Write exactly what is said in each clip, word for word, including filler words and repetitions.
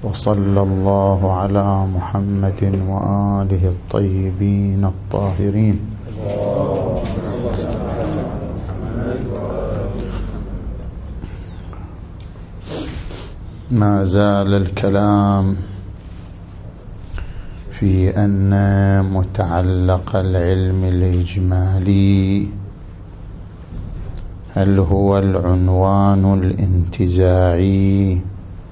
وصلى الله على محمد وآله الطيبين الطاهرين. ما زال الكلام في أن متعلق العلم الإجمالي هل هو العنوان الانتزاعي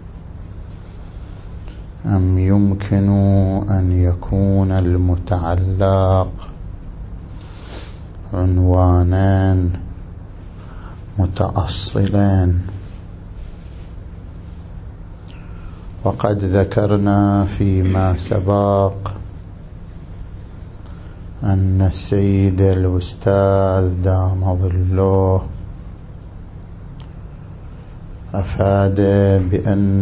أم يمكن أن يكون المتعلق عنوانان متأصلان. وقد ذكرنا فيما سبق أن السيد الأستاذ دام ظله أفاد بأن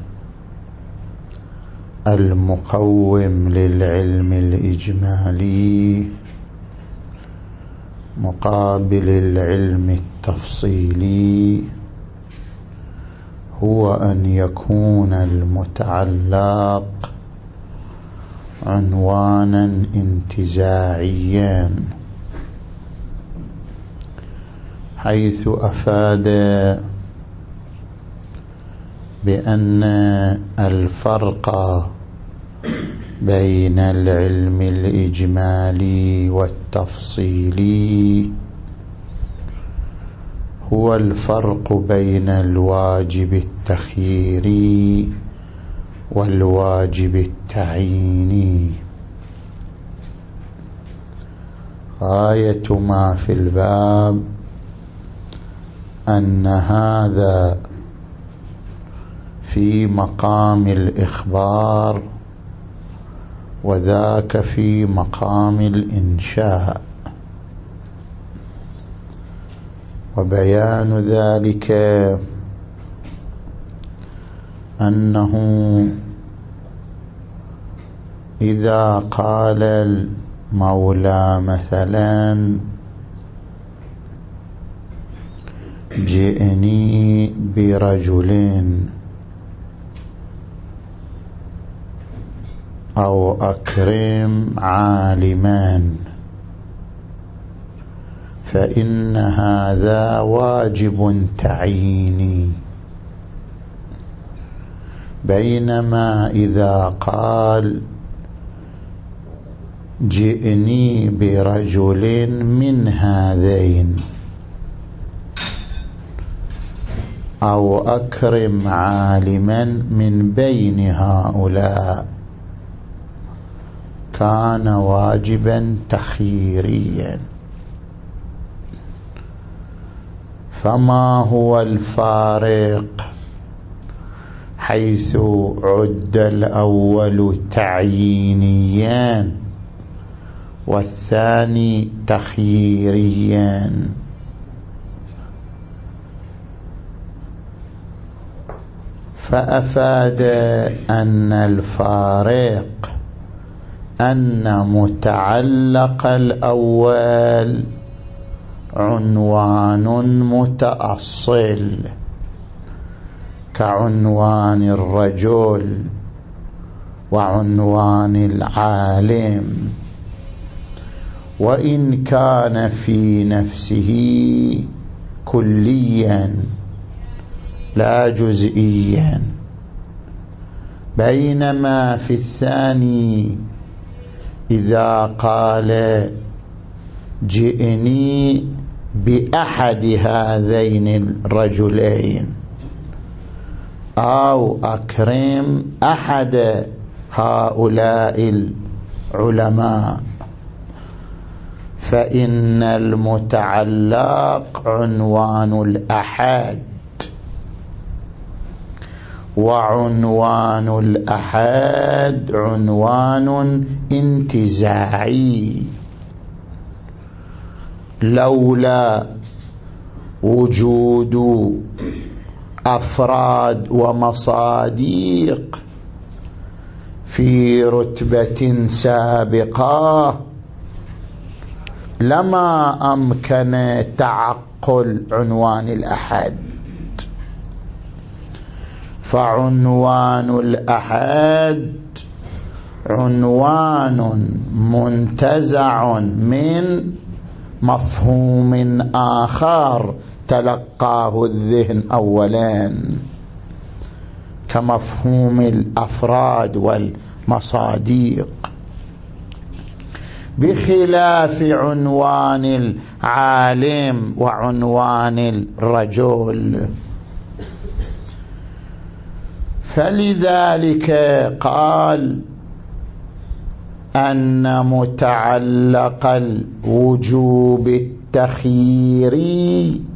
المقوم للعلم الإجمالي مقابل العلم التفصيلي هو أن يكون المتعلق عنوانا انتزاعيا، حيث أفاد بأن الفرق بين العلم الإجمالي والتفصيلي هو الفرق بين الواجب التخييري والواجب التعييني. غاية ما في الباب أن هذا في مقام الإخبار وذاك في مقام الإنشاء، وبيان ذلك أنه إذا قال المولى مثلا جئني برجل أو أكرم عالما، فإن هذا واجب تعييني، بينما إذا قال جئني برجل من هذين أو أكرم عالما من بين هؤلاء كان واجبا تخييريا. فما هو الفارق حيث عد الأول تعيينيا والثاني تخييريا؟ فأفاد أن الفارق أن متعلق الأول عنوان متأصل كعنوان الرجل وعنوان العالم، وإن كان في نفسه كليا لا جزئيا، بينما في الثاني إذا قال جئني بأحد هذين الرجلين أو أكرم أحد هؤلاء العلماء، فإن المتعلق عنوان الأحد، وعنوان الأحد عنوان انتزاعي. لولا وجود أفراد ومصادق في رتبة سابقة لما أمكن تعقل عنوان الأحد. فعنوان الأحد عنوان منتزع من مفهوم آخر تلقاه الذهن أولا كمفهوم الأفراد والمصاديق، بخلاف عنوان العالم وعنوان الرجل. فلذلك قال أن متعلق الوجوب التخييري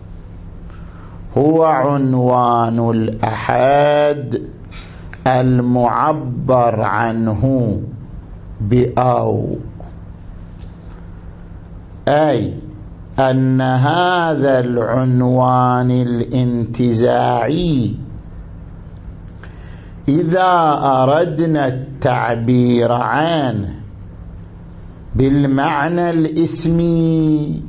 هو عنوان الأحد المعبر عنه بأو، أي أن هذا العنوان الانتزاعي إذا أردنا التعبير عنه بالمعنى الاسمي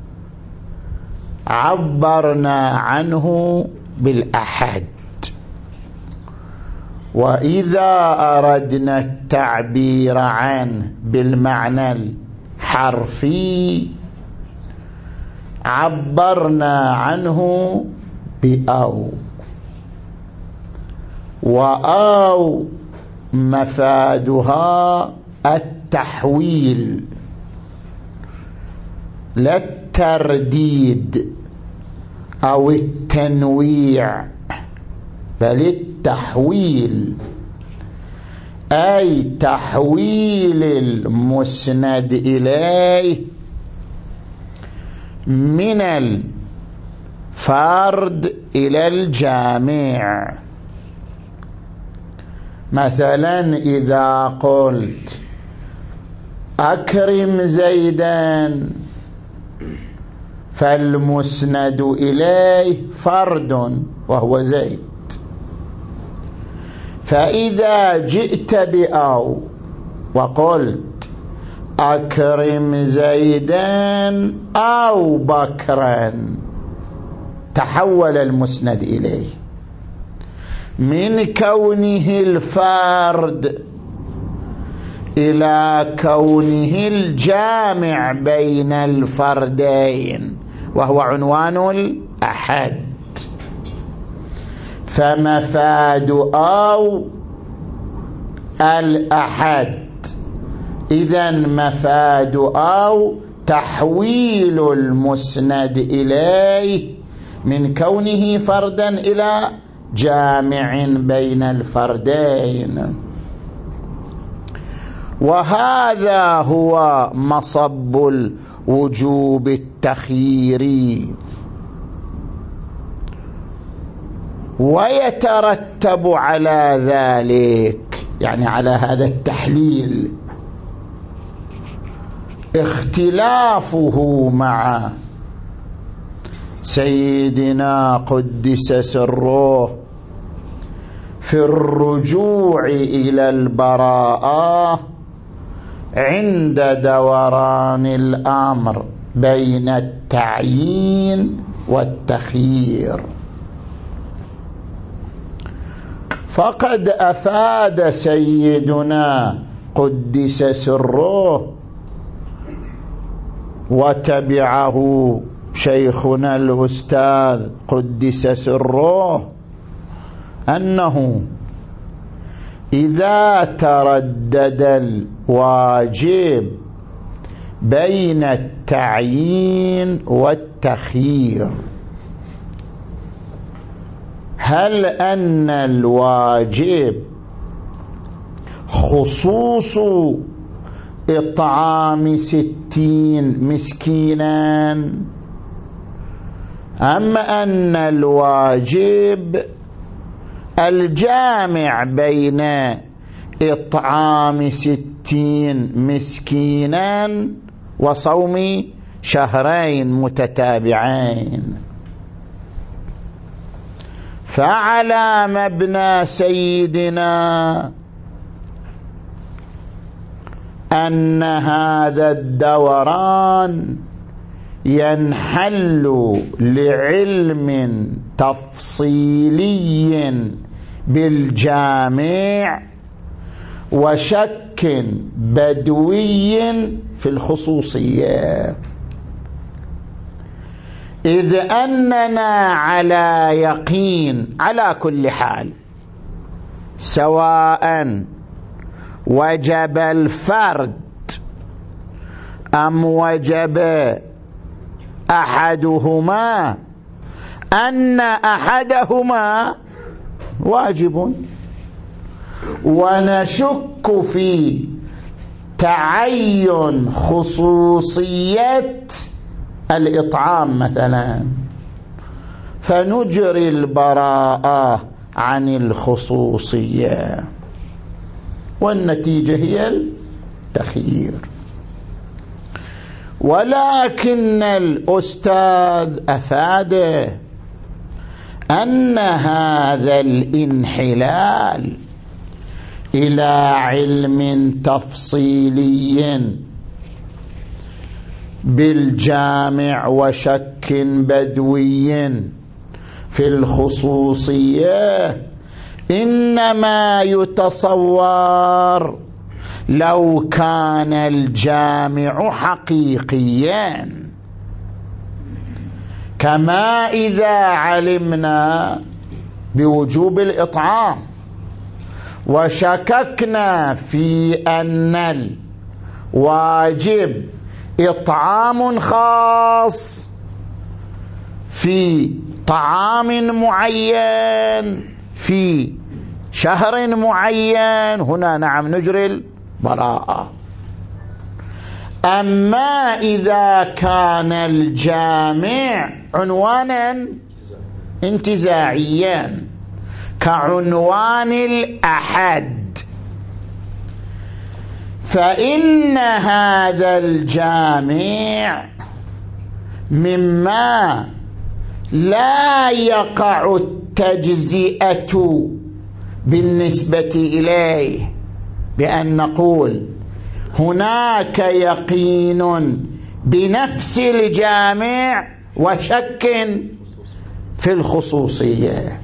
عبرنا عنه بالأحد، وإذا أردنا التعبير عنه بالمعنى الحرفي عبرنا عنه بأو، وأو مفادها التحويل لا الترديد أو التنويع بل التحويل، أي تحويل المسند إليه من الفرد إلى الجامع. مثلا إذا قلت أكرم زيدا فالمسند إليه فرد وهو زيد، فإذا جئت بأو وقلت أكرم زيدا أو بكرا تحول المسند إليه من كونه الفرد إلى كونه الجامع بين الفردين وهو عنوان الأحد. فمفاد أو الأحد، إذن مفاد أو تحويل المسند إليه من كونه فردا إلى جامع بين الفردين، وهذا هو مصب الوجوب التخييري. ويترتب على ذلك، يعني على هذا التحليل، اختلافه مع سيدنا قدس سره في الرجوع إلى البراءة عند دوران الأمر بين التعيين والتخيير. فقد أفاد سيدنا قدس سره وتبعه شيخنا الأستاذ قدس سره أنه إذا تردد الواجب بين التعيين والتخيير، هل أن الواجب خصوص إطعام ستين مسكينا، أم أن الواجب الجامع بين إطعام ستين مسكينا وصوم شهرين متتابعين؟ فعلى مبنى سيدنا أن هذا الدوران ينحل لعلم تفصيلي بالجامع وشك بدوي في الخصوصية، إذ أننا على يقين على كل حال سواء وجب الفرد أم وجب أحدهما أن أحدهما واجب، ونشك في تعين خصوصية الإطعام مثلا، فنجري البراءة عن الخصوصية، والنتيجة هي التخيير. ولكن الأستاذ أفاد أن هذا الانحلال إلى علم تفصيلي بالجامع وشك بدوي في الخصوصية إنما يتصور لو كان الجامع حقيقيا، كما إذا علمنا بوجوب الإطعام وشككنا في أن الواجب إطعام خاص في طعام معين في شهر معين، هنا نعم نجري البراءة. أما إذا كان الجامع عنوانا انتزاعيا كعنوان الأحد، فإن هذا الجامع مما لا يقع التجزئة بالنسبة إليه، بأن نقول هناك يقين بنفس الجامع وشك في الخصوصية،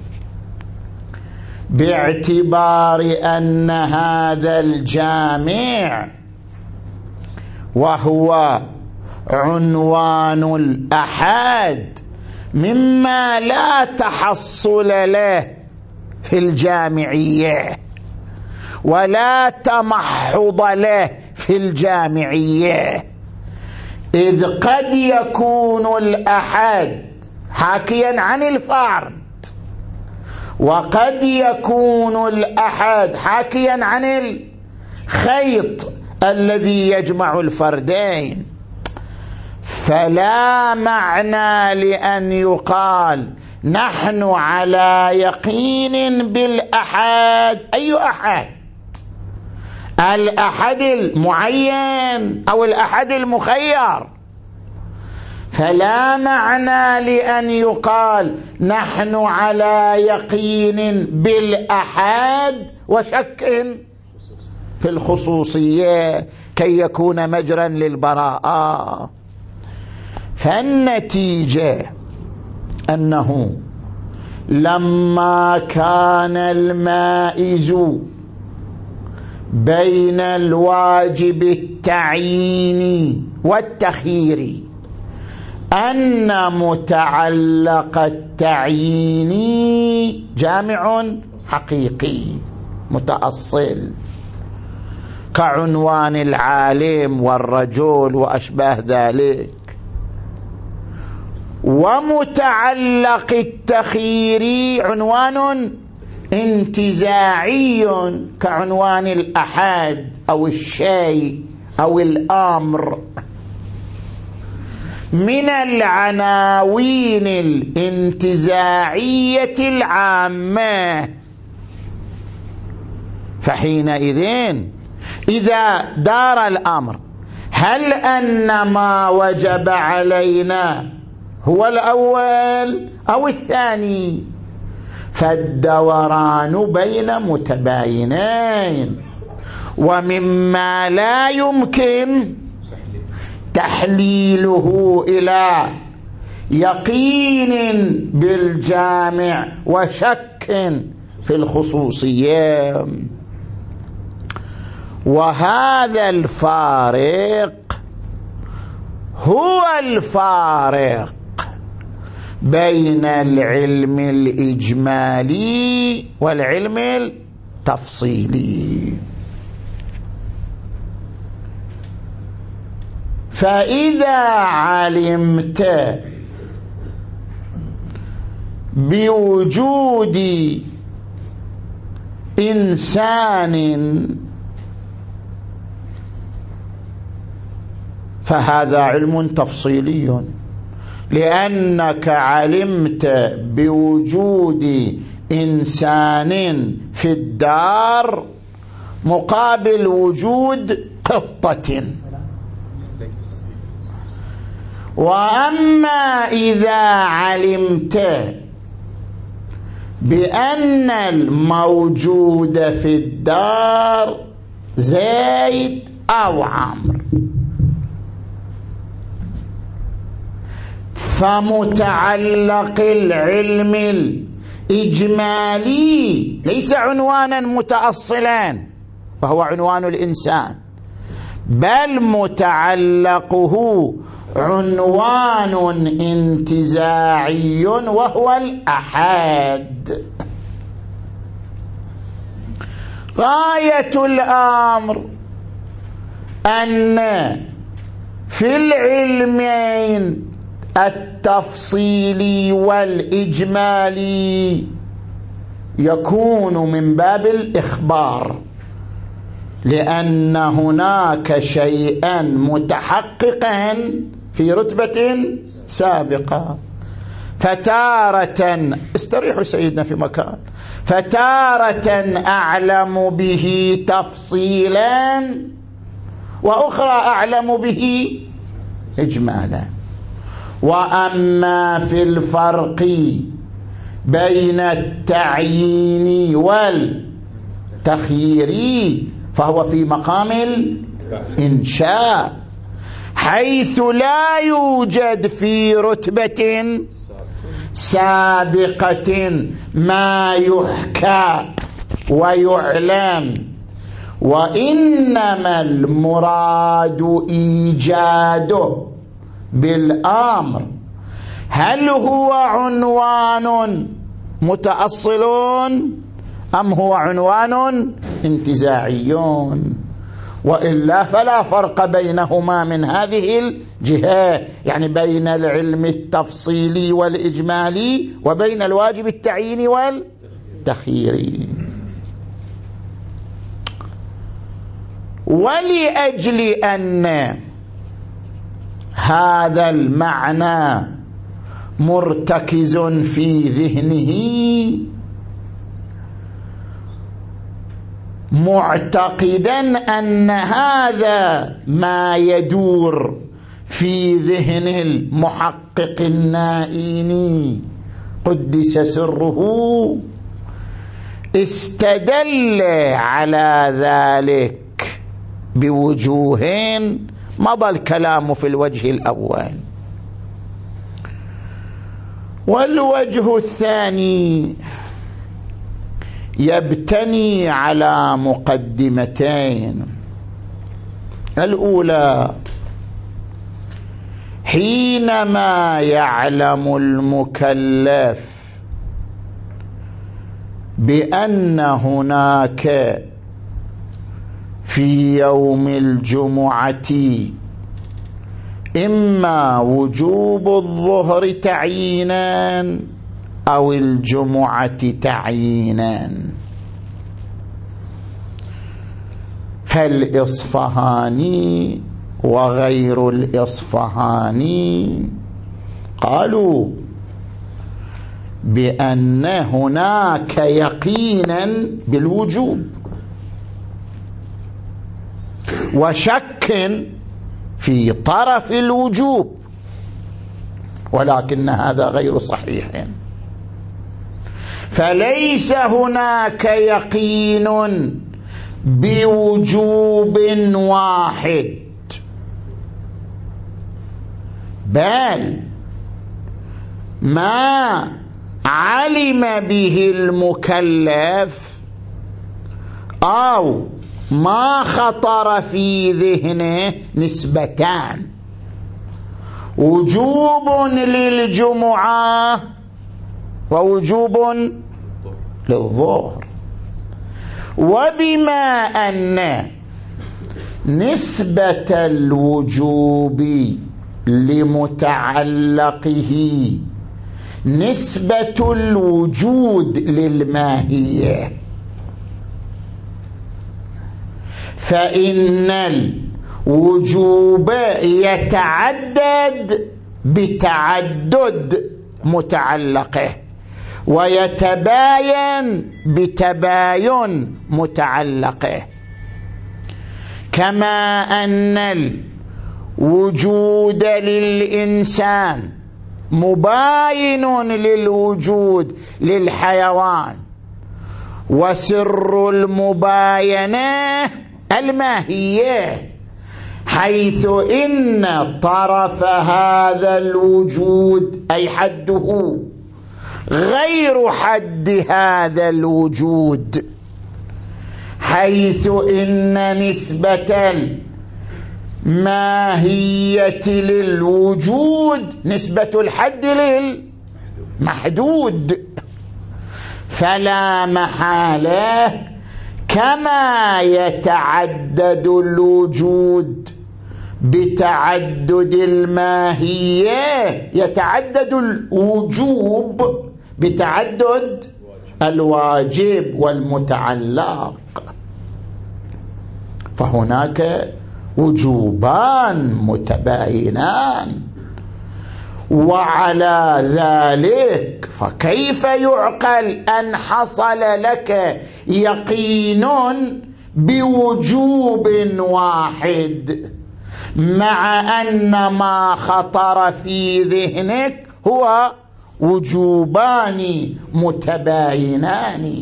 باعتبار أن هذا الجامع وهو عنوان الأحد مما لا تحصل له في الجامعية ولا تمحض له في الجامعية، إذ قد يكون الأحد حاكيا عن الفرد، وقد يكون الأحد حاكيا عن الخيط الذي يجمع الفردين، فلا معنى لأن يقال نحن على يقين بالأحد. أي أحد؟ الأحد المعين أو الأحد المخير، فلا معنى لأن يقال نحن على يقين بالأحد وشك في الخصوصية كي يكون مجرا للبراءة. فالنتيجة أنه لما كان المائز بين الواجب التعييني والتخييري أن متعلق التعييني جامع حقيقي متأصل كعنوان العالم والرجل وأشباه ذلك، ومتعلق التخييري عنوان انتزاعي كعنوان الأحد أو الشيء أو الأمر، من العناوين الانتزاعية العامة. فحينئذ إذا دار الأمر هل أن ما وجب علينا هو الأول أو الثاني، فالدوران بين متباينين، ومما لا يمكن تحليله إلى يقين بالجامع وشك في الخصوصية. وهذا الفارق هو الفارق بين العلم الإجمالي والعلم التفصيلي. فإذا علمت بوجود إنسان فهذا علم تفصيلي، لأنك علمت بوجود إنسان في الدار مقابل وجود قطة. وأما إذا علمت بأن الموجود في الدار زيد أو عمرو، فمتعلق العلم الإجمالي ليس عنوانا متأصلا وهو عنوان الإنسان، بل متعلقه عنوان انتزاعي وهو الأحاد. غاية الأمر أن في العلمين التفصيلي والإجمالي يكون من باب الإخبار، لأن هناك شيئا متحققا في رتبة سابقة. فتارة استريحوا سيدنا في مكان، فتارة أعلم به تفصيلا وأخرى أعلم به إجمالا. وأما في الفرق بين التعيين والتخيير فهو في مقام الإنشاء، حيث لا يوجد في رتبة سابقة ما يحكى ويعلم، وإنما المراد إيجاده بالأمر. هل هو عنوان متأصل أم هو عنوان انتزاعي؟ وإلا فلا فرق بينهما من هذه الجهة، يعني بين العلم التفصيلي والإجمالي وبين الواجب التعييني والتخييري. ولأجل أن هذا المعنى مرتكز في ذهنه معتقدا أن هذا ما يدور في ذهن المحقق النائيني قدس سره، استدل على ذلك بوجوه مضى الكلام في الوجه الأول. والوجه الثاني يبتني على مقدمتين. الأولى، حينما يعلم المكلف بأن هناك في يوم الجمعة إما وجوب الظهر تعيينا أو الجمعة تعيينا، فالإصفهاني وغير الإصفهاني قالوا بأن هناك يقينا بالوجوب وشك في طرف الوجوب، ولكن هذا غير صحيح. فليس هناك يقين بوجوب واحد، بل ما علم به المكلف أو ما خطر في ذهنه نسبتان: وجوب للجمعة ووجوب للظهر. وبما أن نسبة الوجوب لمتعلقه نسبة الوجود للماهية، فإن الوجوب يتعدد بتعدد متعلقه ويتباين بتباين متعلقه، كما أن الوجود للإنسان مباين للوجود للحيوان، وسر المباينة الماهية، حيث إن طرف هذا الوجود أي حده غير حد هذا الوجود، حيث إن نسبة الماهية للوجود نسبة الحد للمحدود، فلا محالة كما يتعدد الوجود بتعدد الماهية يتعدد الوجوب بتعدد الواجب والمتعلق، فهناك وجوبان متباينان. وعلى ذلك فكيف يعقل أن حصل لك يقين بوجوب واحد مع أن ما خطر في ذهنك هو وجوبان متباينان؟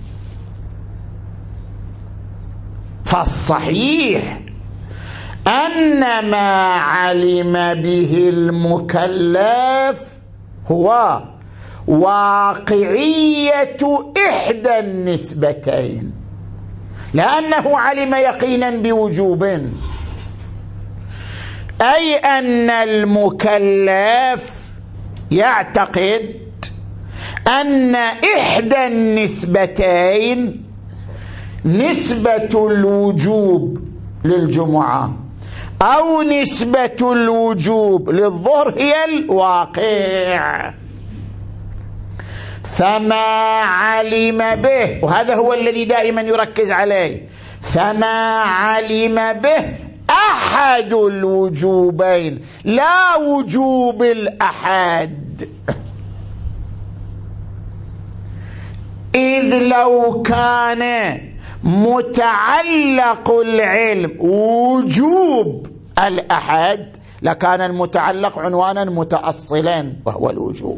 فالصحيح أن ما علم به المكلف هو واقعية إحدى النسبتين، لأنه علم يقينا بوجوب، أي أن المكلف يعتقد أن إحدى النسبتين نسبة الوجوب للجمعة أو نسبة الوجوب للظهر هي الواقع، فما علم به، وهذا هو الذي دائما يركز عليه، فما علم به أحد الوجوبين لا وجوب الأحد، إذ لو كان متعلق العلم وجوب الأحد لكان المتعلق عنوانا متأصلا وهو الوجوب،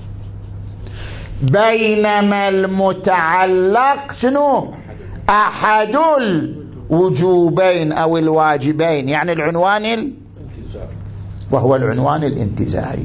بينما المتعلق شنو؟ أحد الوجوبين أو الواجبين، يعني العنوان ال... وهو العنوان الانتزاعي.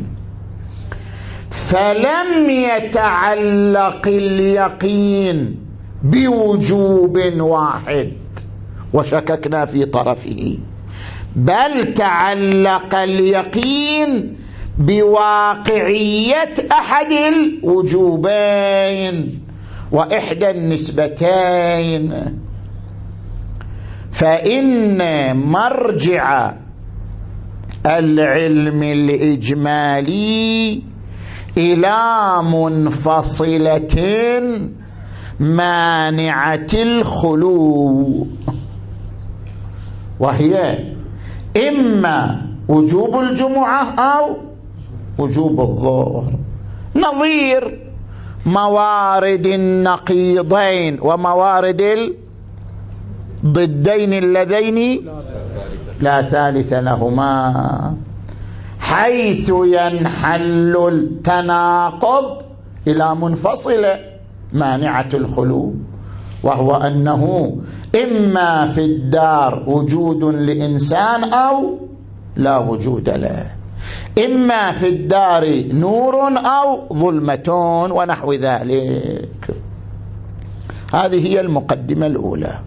فلم يتعلق اليقين بوجوب واحد وشككنا في طرفه، بل تعلق اليقين بواقعية أحد الوجوبين وإحدى النسبتين. فإن مرجع العلم الإجمالي إلى منفصلة مانعة الخلو، وهي إما وجوب الجمعة أو وجوب الظهر، نظير موارد النقيضين وموارد الضدين اللذين لا ثالث لهما، حيث ينحل التناقض إلى منفصلة مانعة الخلو، وهو أنه إما في الدار وجود لإنسان أو لا وجود له. إما في الدار نور أو ظلمة ونحو ذلك. هذه هي المقدمة الأولى.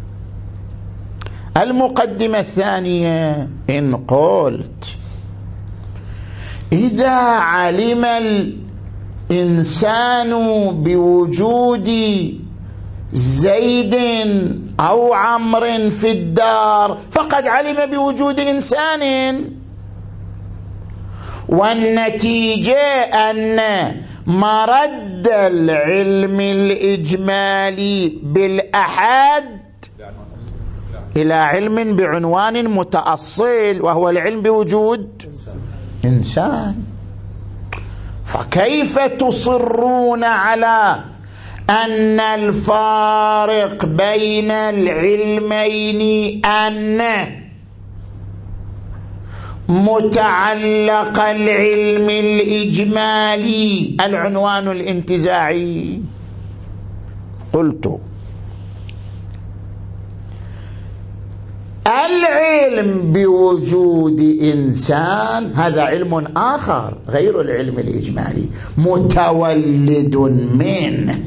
المقدمة الثانية: إن قلت إذا علم الإنسان بوجود زيد أو عمرو في الدار فقد علم بوجود إنسان، والنتيجة أن مرد العلم الإجمالي بالأحد إلى علم بعنوان متأصل وهو العلم بوجود إنسان. فكيف تصرون على أن الفارق بين العلمين أن متعلق العلم الإجمالي العنوان الانتزاعي؟ قلت العلم بوجود إنسان هذا علم آخر غير العلم الإجمالي، متولد منه.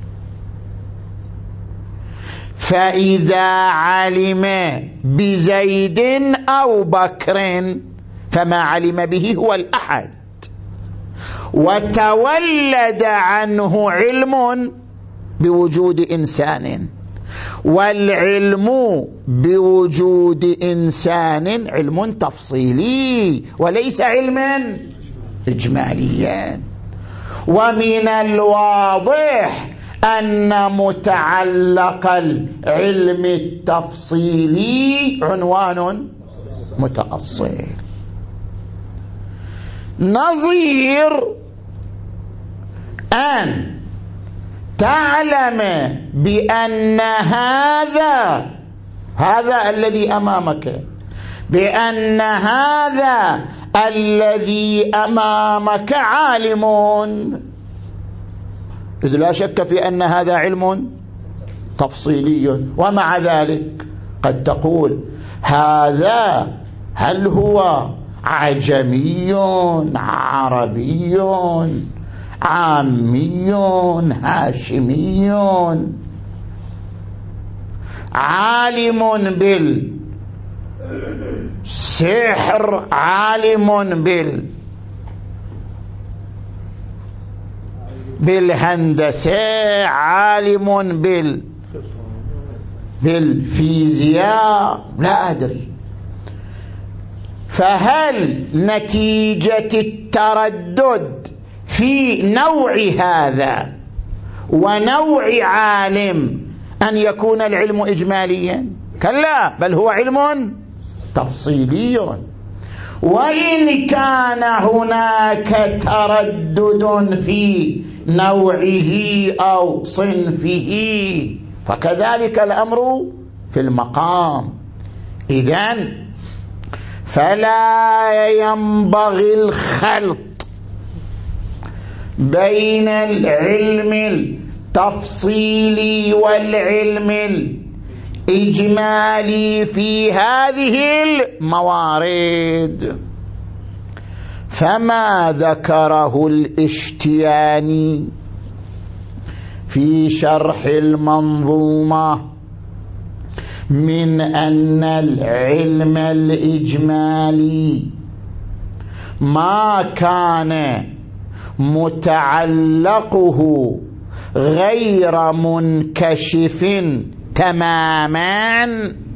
فإذا علم بزيد أو بكر فما علم به هو الأحد، وتولد عنه علم بوجود إنسان، والعلم بوجود إنسان علم تفصيلي وليس علما إجماليا. ومن الواضح أن متعلق العلم التفصيلي عنوان متأصل. نظير أن تعلم بأن هذا هذا الذي أمامك بأن هذا الذي أمامك عالم، إذ لا شك في أن هذا علم تفصيلي، ومع ذلك قد تقول هذا هل هو عجمي عربي عامي هاشمي، عالم بالسحر عالم بال بالهندسة عالم بال بالفيزياء، لا أدري. فهل نتيجة التردد في نوع هذا ونوع عالم أن يكون العلم إجماليا؟ كلا، بل هو علم تفصيلي. وإن كان هناك تردد في نوعه أو صنفه فكذلك الأمر في المقام. إذن فلا ينبغي الخلط بين العلم التفصيلي والعلم الإجمالي في هذه الموارد. فما ذكره الاشتياني في شرح المنظومة من أن العلم الإجمالي ما كان متعلقه غير منكشف تماما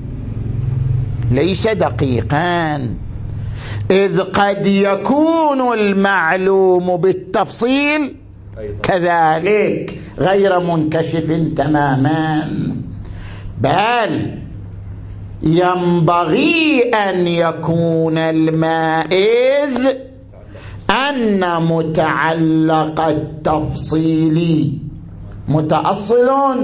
ليس دقيقا، إذ قد يكون المعلوم بالتفصيل كذلك غير منكشف تماما، بل ينبغي أن يكون المائز أن متعلق التفصيل متأصل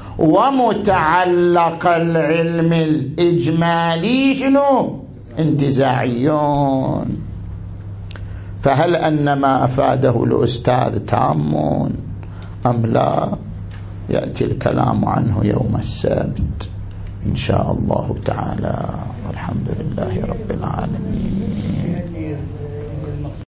ومتعلق العلم الإجمالي شنو؟ انتزاعيون. فهل أن ما أفاده الأستاذ تام أم لا؟ يأتي الكلام عنه يوم السبت إن شاء الله تعالى، والحمد لله رب العالمين.